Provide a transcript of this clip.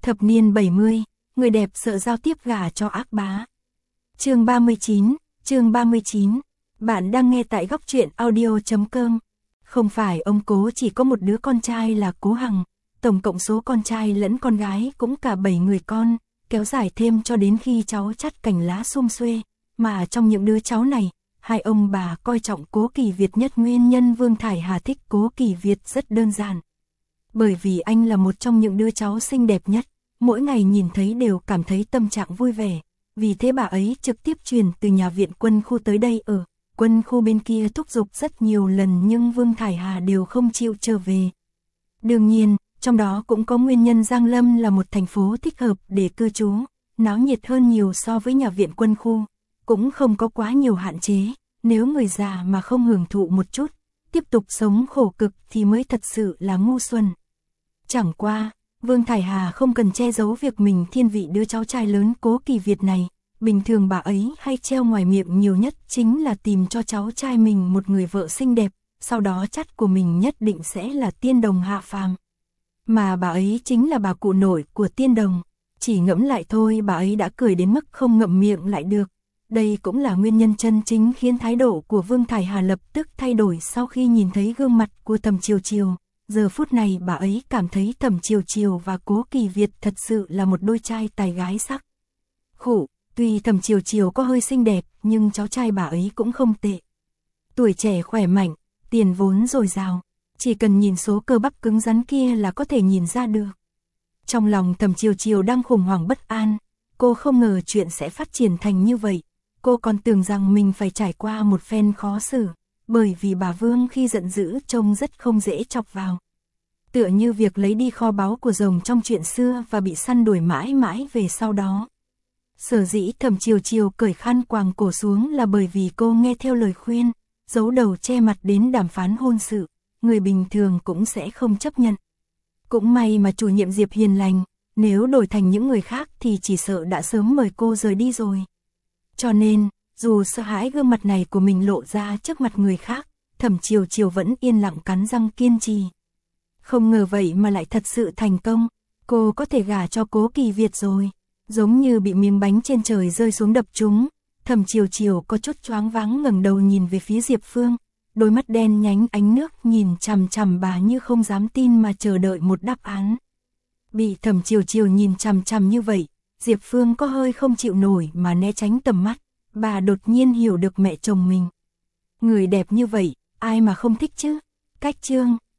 Thập niên 70, người đẹp sợ giao tiếp gả cho ác bá. Chương 39, bạn đang nghe tại góc truyện audio.com. Không phải ông Cố chỉ có một đứa con trai là Cố Hằng, tổng cộng số con trai lẫn con gái cũng cả 7 người con, kéo dài thêm cho đến khi cháu chắt cành lá sum xuê, mà trong những đứa cháu này, hai ông bà coi trọng Cố Kỳ Việt nhất. Nguyên nhân Vương Thải Hà thích Cố Kỳ Việt rất đơn giản. Bởi vì anh là một trong những đứa cháu xinh đẹp nhất, mỗi ngày nhìn thấy đều cảm thấy tâm trạng vui vẻ, vì thế bà ấy trực tiếp chuyển từ nhà viện quân khu tới đây ở. Quân khu bên kia thúc giục rất nhiều lần nhưng Vương Thải Hà đều không chịu trở về. Đương nhiên, trong đó cũng có nguyên nhân Giang Lâm là một thành phố thích hợp để cư trú, náo nhiệt hơn nhiều so với nhà viện quân khu, cũng không có quá nhiều hạn chế, nếu người già mà không hưởng thụ một chút, tiếp tục sống khổ cực thì mới thật sự là ngu xuẩn. Chẳng qua, Vương Thải Hà không cần che giấu việc mình thiên vị đứa cháu trai lớn Cố Kỳ Việt này. Bình thường bà ấy hay treo ngoài miệng nhiều nhất chính là tìm cho cháu trai mình một người vợ xinh đẹp, sau đó chắt của mình nhất định sẽ là tiên đồng hạ phàm. Mà bà ấy chính là bà cụ nội của tiên đồng, chỉ ngẫm lại thôi bà ấy đã cười đến mức không ngậm miệng lại được. Đây cũng là nguyên nhân chân chính khiến thái độ của Vương Thải Hà lập tức thay đổi sau khi nhìn thấy gương mặt của Thẩm Chiều Chiều. Giờ phút này bà ấy cảm thấy Thẩm Chiều Chiều và Cố Kỳ Việt thật sự là một đôi trai tài gái sắc. Khổ, tuy Thẩm Chiều Chiều có hơi xinh đẹp nhưng cháu trai bà ấy cũng không tệ. Tuổi trẻ khỏe mạnh, tiền vốn dồi dào, chỉ cần nhìn số cơ bắp cứng rắn kia là có thể nhìn ra được. Trong lòng Thẩm Chiều Chiều đang khủng hoảng bất an, cô không ngờ chuyện sẽ phát triển thành như vậy. Cô còn tưởng rằng mình phải trải qua một phen khó xử, bởi vì bà Vương khi giận dữ trông rất không dễ chọc vào. Tựa như việc lấy đi kho báu của rồng trong chuyện xưa và bị săn đuổi mãi mãi về sau đó. Sở dĩ Thẩm Chiều Chiều cởi khăn quàng cổ xuống là bởi vì cô nghe theo lời khuyên, giấu đầu che mặt đến đàm phán hôn sự, người bình thường cũng sẽ không chấp nhận. Cũng may mà chủ nhiệm Diệp hiền lành, nếu đổi thành những người khác thì chỉ sợ đã sớm mời cô rời đi rồi. Cho nên, dù sợ hãi gương mặt này của mình lộ ra trước mặt người khác, Thẩm Chiều Chiều vẫn yên lặng cắn răng kiên trì. Không ngờ vậy mà lại thật sự thành công, cô có thể gả cho Cố Kỳ Việt rồi. Giống như bị miếng bánh trên trời rơi xuống đập trúng, Thẩm Chiều Chiều có chút choáng váng ngẩng đầu nhìn về phía Diệp Phương, đôi mắt đen nhánh ánh nước nhìn chằm chằm bà như không dám tin mà chờ đợi một đáp án. Bị Thẩm Chiều Chiều nhìn chằm chằm như vậy, Diệp Phương có hơi không chịu nổi mà né tránh tầm mắt, bà đột nhiên hiểu được mẹ chồng mình. Người đẹp như vậy, ai mà không thích chứ? Cách chương